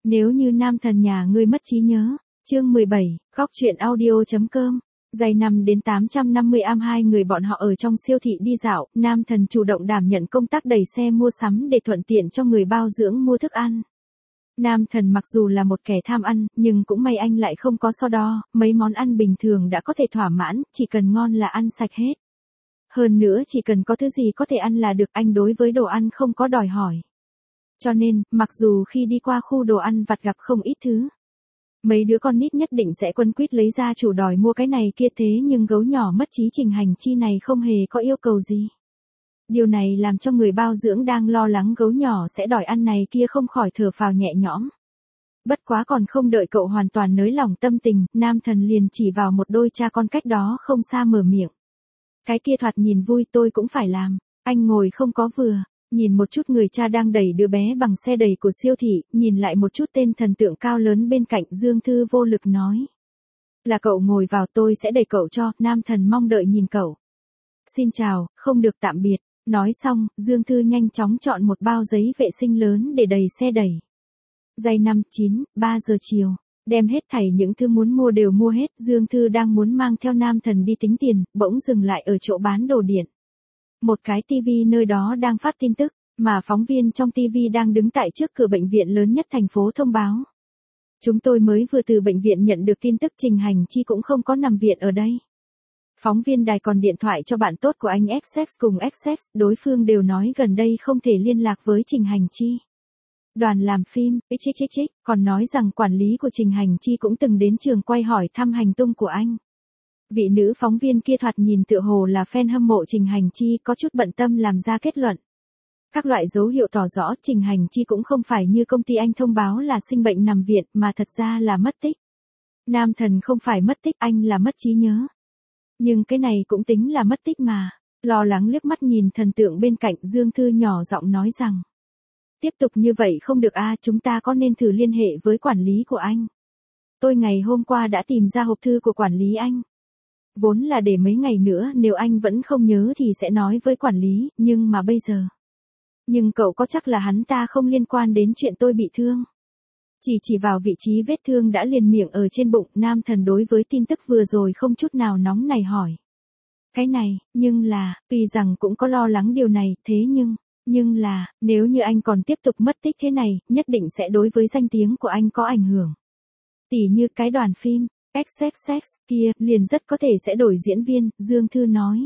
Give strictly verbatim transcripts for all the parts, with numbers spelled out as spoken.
Nếu như nam thần nhà ngươi mất trí nhớ. Chương mười bảy, góc truyện audio.com. Dày năm đến tám trăm năm mươi am hai người bọn họ ở trong siêu thị đi dạo, nam thần chủ động đảm nhận công tác đẩy xe mua sắm để thuận tiện cho người bao dưỡng mua thức ăn. Nam thần mặc dù là một kẻ tham ăn, nhưng cũng may anh lại không có so đo, mấy món ăn bình thường đã có thể thỏa mãn, chỉ cần ngon là ăn sạch hết. Hơn nữa chỉ cần có thứ gì có thể ăn là được, anh đối với đồ ăn không có đòi hỏi. Cho nên, mặc dù khi đi qua khu đồ ăn vặt gặp không ít thứ, mấy đứa con nít nhất định sẽ quấn quýt lấy ra chủ đòi mua cái này kia, thế nhưng gấu nhỏ mất trí Trình Hành Chi này không hề có yêu cầu gì. Điều này làm cho người bao dưỡng đang lo lắng gấu nhỏ sẽ đòi ăn này kia không khỏi thở phào nhẹ nhõm. Bất quá còn không đợi cậu hoàn toàn nới lỏng tâm tình, nam thần liền chỉ vào một đôi cha con cách đó không xa mở miệng. Cái kia thoạt nhìn vui, tôi cũng phải làm. Anh ngồi không có vừa, nhìn một chút người cha đang đẩy đứa bé bằng xe đẩy của siêu thị, nhìn lại một chút tên thần tượng cao lớn bên cạnh, Dương Thư vô lực nói. Là cậu ngồi vào, tôi sẽ đẩy cậu cho. Nam thần mong đợi nhìn cậu. Xin chào, không được tạm biệt. Nói xong, Dương Thư nhanh chóng chọn một bao giấy vệ sinh lớn để đẩy xe đẩy. Giây năm, chín, ba giờ chiều. Đem hết thảy những thứ muốn mua đều mua hết, Dương Thư đang muốn mang theo nam thần đi tính tiền, bỗng dừng lại ở chỗ bán đồ điện. Một cái tivi nơi đó đang phát tin tức, mà phóng viên trong tivi đang đứng tại trước cửa bệnh viện lớn nhất thành phố thông báo. Chúng tôi mới vừa từ bệnh viện nhận được tin tức Trình Hành Chi cũng không có nằm viện ở đây. Phóng viên đài còn điện thoại cho bạn tốt của anh Essex cùng Essex, đối phương đều nói gần đây không thể liên lạc với Trình Hành Chi. Đoàn làm phim, chích chích chích, còn nói rằng quản lý của Trình Hành Chi cũng từng đến trường quay hỏi thăm hành tung của anh. Vị nữ phóng viên kia thoạt nhìn tựa hồ là fan hâm mộ Trình Hành Chi, có chút bận tâm làm ra kết luận. Các loại dấu hiệu tỏ rõ Trình Hành Chi cũng không phải như công ty anh thông báo là sinh bệnh nằm viện, mà thật ra là mất tích. Nam thần không phải mất tích, anh là mất trí nhớ. Nhưng cái này cũng tính là mất tích mà. Lo lắng liếc mắt nhìn thần tượng bên cạnh, Dương Thư nhỏ giọng nói rằng. Tiếp tục như vậy không được a, chúng ta có nên thử liên hệ với quản lý của anh. Tôi ngày hôm qua đã tìm ra hộp thư của quản lý anh. Vốn là để mấy ngày nữa nếu anh vẫn không nhớ thì sẽ nói với quản lý, nhưng mà bây giờ. Nhưng cậu có chắc là hắn ta không liên quan đến chuyện tôi bị thương? Chỉ chỉ vào vị trí vết thương đã liền miệng ở trên bụng, nam thần đối với tin tức vừa rồi không chút nào nóng này hỏi. Cái này, nhưng là, tuy rằng cũng có lo lắng điều này, thế nhưng, nhưng là, nếu như anh còn tiếp tục mất tích thế này, nhất định sẽ đối với danh tiếng của anh có ảnh hưởng. Tỉ như cái đoàn phim, ích ích ích, kia, liền rất có thể sẽ đổi diễn viên, Dương Thư nói.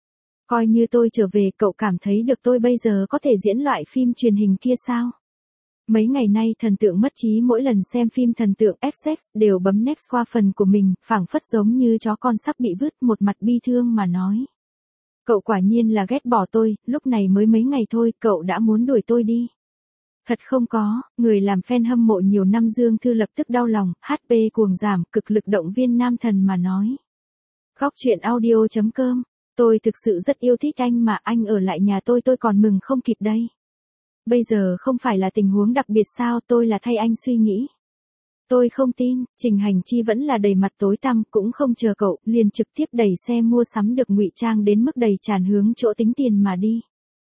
Coi như tôi trở về, cậu cảm thấy được tôi bây giờ có thể diễn loại phim truyền hình kia sao? Mấy ngày nay thần tượng mất trí mỗi lần xem phim thần tượng Essex đều bấm next qua phần của mình, phảng phất giống như chó con sắp bị vứt, một mặt bi thương mà nói. Cậu quả nhiên là ghét bỏ tôi, lúc này mới mấy ngày thôi, cậu đã muốn đuổi tôi đi. Thật không có, người làm fan hâm mộ nhiều năm Dương Thư lập tức đau lòng, hát pê cuồng giảm, cực lực động viên nam thần mà nói. Góc truyện audio.com, tôi thực sự rất yêu thích anh mà, anh ở lại nhà tôi tôi còn mừng không kịp đây. Bây giờ không phải là tình huống đặc biệt sao, tôi là thay anh suy nghĩ. Tôi không tin, Trình Hành Chi vẫn là đầy mặt tối tăm, cũng không chờ cậu, liền trực tiếp đẩy xe mua sắm được ngụy trang đến mức đầy tràn hướng chỗ tính tiền mà đi.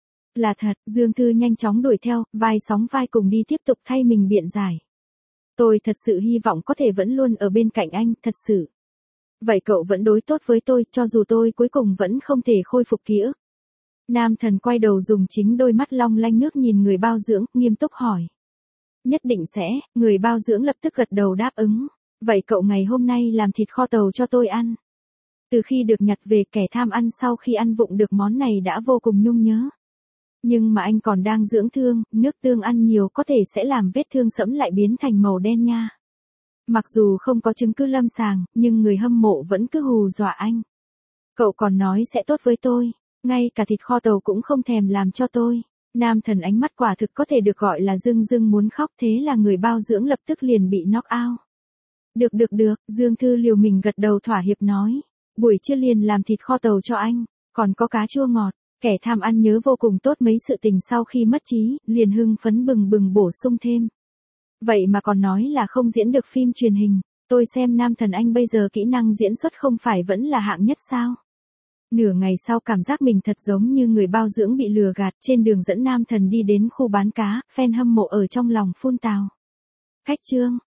Là thật, Dương Thư nhanh chóng đuổi theo, vai sóng vai cùng đi tiếp tục thay mình biện giải. Tôi thật sự hy vọng có thể vẫn luôn ở bên cạnh anh, thật sự. Vậy cậu vẫn đối tốt với tôi, cho dù tôi cuối cùng vẫn không thể khôi phục ký ức. Nam thần quay đầu dùng chính đôi mắt long lanh nước nhìn người bao dưỡng, nghiêm túc hỏi. Nhất định sẽ, người bao dưỡng lập tức gật đầu đáp ứng. Vậy cậu ngày hôm nay làm thịt kho tàu cho tôi ăn. Từ khi được nhặt về, kẻ tham ăn sau khi ăn vụng được món này đã vô cùng nhung nhớ. Nhưng mà anh còn đang dưỡng thương, nước tương ăn nhiều có thể sẽ làm vết thương sẫm lại biến thành màu đen nha. Mặc dù không có chứng cứ lâm sàng, nhưng người hâm mộ vẫn cứ hù dọa anh. Cậu còn nói sẽ tốt với tôi, ngay cả thịt kho tàu cũng không thèm làm cho tôi. Nam thần ánh mắt quả thực có thể được gọi là rưng rưng muốn khóc, thế là người bao dưỡng lập tức liền bị knock out. Được được được, Dương Thư liều mình gật đầu thỏa hiệp nói. Buổi trưa liền làm thịt kho tàu cho anh, còn có cá chua ngọt. Kẻ tham ăn nhớ vô cùng tốt mấy sự tình sau khi mất trí, liền hưng phấn bừng bừng bổ sung thêm. Vậy mà còn nói là không diễn được phim truyền hình, tôi xem nam thần anh bây giờ kỹ năng diễn xuất không phải vẫn là hạng nhất sao? Nửa ngày sau cảm giác mình thật giống như người bao dưỡng bị lừa gạt, trên đường dẫn nam thần đi đến khu bán cá, fan hâm mộ ở trong lòng phun tào. Khách trương,